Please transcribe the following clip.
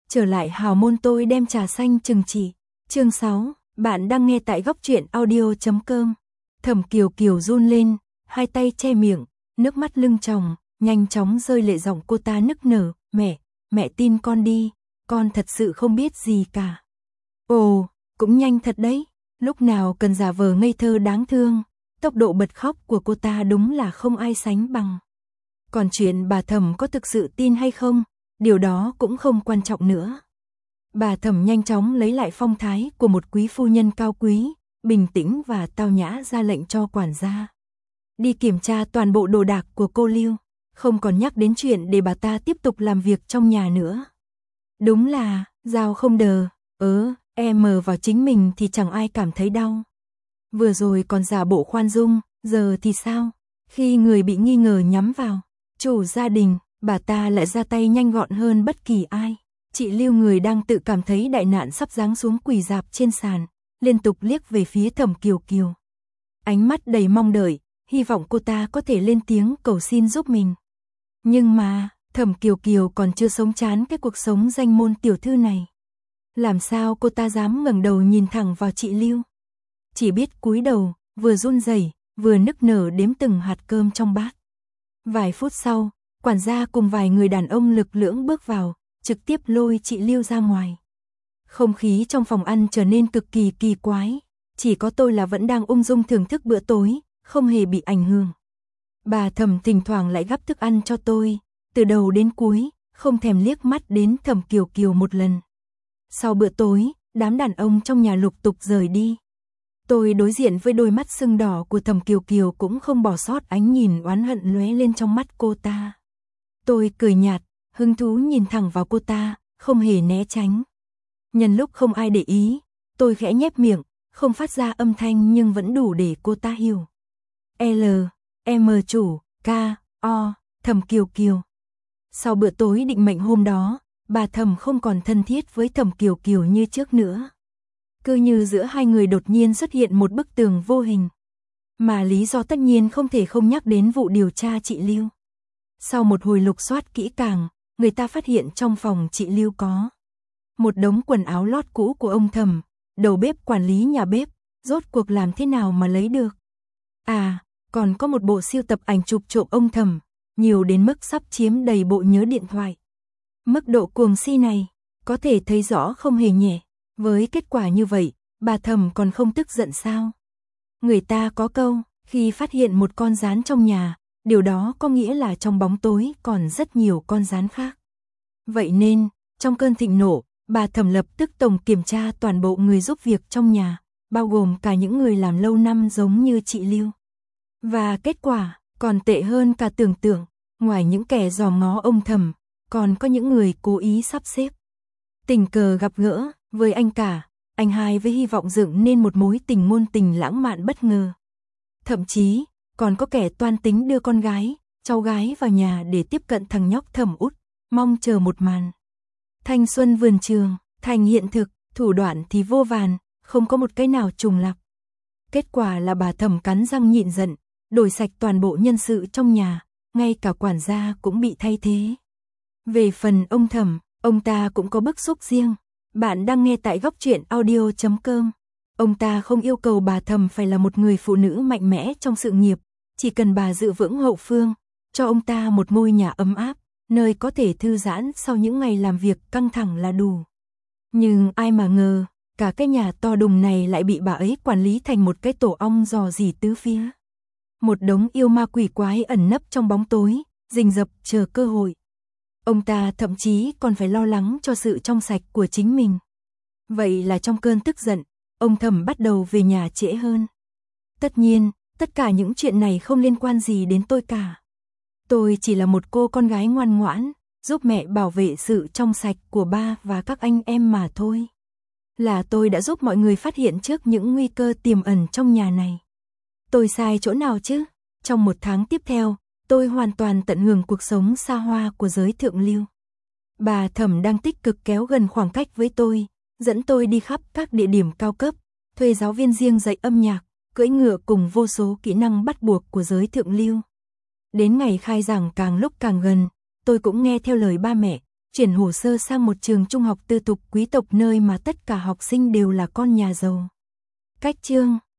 trở lại hào môn tôi đem trà xanh trừng trị. Chương 6, bạn đang nghe tại góc truyện audio.com. Thẩm Kiều Kiều run lên, hai tay che miệng, nước mắt lưng tròng, nhanh chóng rơi lệ, giọng cô ta nức nở, mẹ tin con đi, con thật sự không biết gì cả. Ồ, cũng nhanh thật đấy, lúc nào cần giả vờ ngây thơ đáng thương, tốc độ bật khóc của cô ta đúng là không ai sánh bằng. Còn chuyện bà Thẩm có thực sự tin hay không, điều đó cũng không quan trọng nữa. Bà Thẩm nhanh chóng lấy lại phong thái của một quý phu nhân cao quý, bình tĩnh và tao nhã ra lệnh cho quản gia đi kiểm tra toàn bộ đồ đạc của cô Lưu, không còn nhắc đến chuyện để bà ta tiếp tục làm việc trong nhà nữa. Đúng là, dao không đờ, em mờ vào chính mình thì chẳng ai cảm thấy đau. Vừa rồi còn giả bộ khoan dung, giờ thì sao? Khi người bị nghi ngờ nhắm vào chủ gia đình, bà ta lại ra tay nhanh gọn hơn bất kỳ ai. Chị Lưu, người đang tự cảm thấy đại nạn sắp giáng xuống, quỳ rạp trên sàn, liên tục liếc về phía Thẩm Kiều Kiều. Ánh mắt đầy mong đợi, hy vọng cô ta có thể lên tiếng cầu xin giúp mình. Nhưng mà, Thẩm Kiều Kiều còn chưa sống chán cái cuộc sống danh môn tiểu thư này. Làm sao cô ta dám ngẩng đầu nhìn thẳng vào chị Lưu? Chỉ biết cúi đầu, vừa run rẩy, vừa nức nở đếm từng hạt cơm trong bát. Vài phút sau, quản gia cùng vài người đàn ông lực lưỡng bước vào, trực tiếp lôi chị Lưu ra ngoài. Không khí trong phòng ăn trở nên cực kỳ kỳ quái, chỉ có tôi là vẫn đang ung dung thưởng thức bữa tối, không hề bị ảnh hưởng. Bà Thẩm thỉnh thoảng lại gắp thức ăn cho tôi, từ đầu đến cuối, không thèm liếc mắt đến Thẩm Kiều Kiều một lần. Sau bữa tối, đám đàn ông trong nhà lục tục rời đi. Tôi đối diện với đôi mắt sưng đỏ của Thẩm Kiều Kiều, cũng không bỏ sót ánh nhìn oán hận lóe lên trong mắt cô ta. Tôi cười nhạt, hứng thú nhìn thẳng vào cô ta, không hề né tránh. Nhân lúc không ai để ý, tôi khẽ nhếch miệng, không phát ra âm thanh nhưng vẫn đủ để cô ta hiểu. M chủ, K, O, Thẩm Kiều Kiều. Sau bữa tối định mệnh hôm đó, bà Thẩm không còn thân thiết với Thẩm Kiều Kiều như trước nữa. Cứ như giữa hai người đột nhiên xuất hiện một bức tường vô hình. Mà lý do tất nhiên không thể không nhắc đến vụ điều tra chị Lưu. Sau một hồi lục soát kỹ càng, người ta phát hiện trong phòng chị Lưu có một đống quần áo lót cũ của ông Thẩm, đầu bếp quản lý nhà bếp, rốt cuộc làm thế nào mà lấy được. À, còn có một bộ sưu tập ảnh chụp trộm ông Thẩm, nhiều đến mức sắp chiếm đầy bộ nhớ điện thoại. Mức độ cuồng si này, có thể thấy rõ không hề nhẹ. Với kết quả như vậy, bà Thẩm còn không tức giận sao? Người ta có câu, khi phát hiện một con gián trong nhà, điều đó có nghĩa là trong bóng tối còn rất nhiều con gián khác. Vậy nên, trong cơn thịnh nộ, bà Thẩm lập tức tổng kiểm tra toàn bộ người giúp việc trong nhà, bao gồm cả những người làm lâu năm giống như chị Lưu. Và kết quả, còn tệ hơn cả tưởng tượng, ngoài những kẻ dòm ngó ông Thẩm, còn có những người cố ý sắp xếp. Tình cờ gặp gỡ với anh cả, anh hai với hy vọng dựng nên một mối tình ngôn tình lãng mạn bất ngờ. Thậm chí, còn có kẻ toan tính đưa con gái, cháu gái vào nhà để tiếp cận thằng nhóc Thẩm Út, mong chờ một màn thanh xuân vườn trường thành hiện thực, thủ đoạn thì vô vàn, không có một cái nào trùng lặp. Kết quả là bà Thẩm cắn răng nhịn giận, đổi sạch toàn bộ nhân sự trong nhà, ngay cả quản gia cũng bị thay thế. Về phần ông Thẩm, ông ta cũng có bức xúc riêng. Bạn đang nghe tại góc truyện audio.com. Ông ta không yêu cầu bà Thẩm phải là một người phụ nữ mạnh mẽ trong sự nghiệp, chỉ cần bà giữ vững hậu phương, cho ông ta một ngôi nhà ấm áp, nơi có thể thư giãn sau những ngày làm việc căng thẳng là đủ. Nhưng ai mà ngờ, cả cái nhà to đùng này lại bị bà ấy quản lý thành một cái tổ ong rò rỉ tứ phía. Một đống yêu ma quỷ quái ẩn nấp trong bóng tối, rình rập chờ cơ hội. Ông ta thậm chí còn phải lo lắng cho sự trong sạch của chính mình. Vậy là trong cơn tức giận, ông Thẩm bắt đầu về nhà trễ hơn. Tất nhiên, tất cả những chuyện này không liên quan gì đến tôi cả. Tôi chỉ là một cô con gái ngoan ngoãn, giúp mẹ bảo vệ sự trong sạch của ba và các anh em mà thôi. Là tôi đã giúp mọi người phát hiện trước những nguy cơ tiềm ẩn trong nhà này. Tôi sai chỗ nào chứ? Trong một tháng tiếp theo, tôi hoàn toàn tận hưởng cuộc sống xa hoa của giới thượng lưu. Bà Thẩm đang tích cực kéo gần khoảng cách với tôi, dẫn tôi đi khắp các địa điểm cao cấp, thuê giáo viên riêng dạy âm nhạc, cưỡi ngựa cùng vô số kỹ năng bắt buộc của giới thượng lưu. Đến ngày khai giảng càng lúc càng gần, tôi cũng nghe theo lời ba mẹ, chuyển hồ sơ sang một trường trung học tư thục quý tộc nơi mà tất cả học sinh đều là con nhà giàu. Cách chương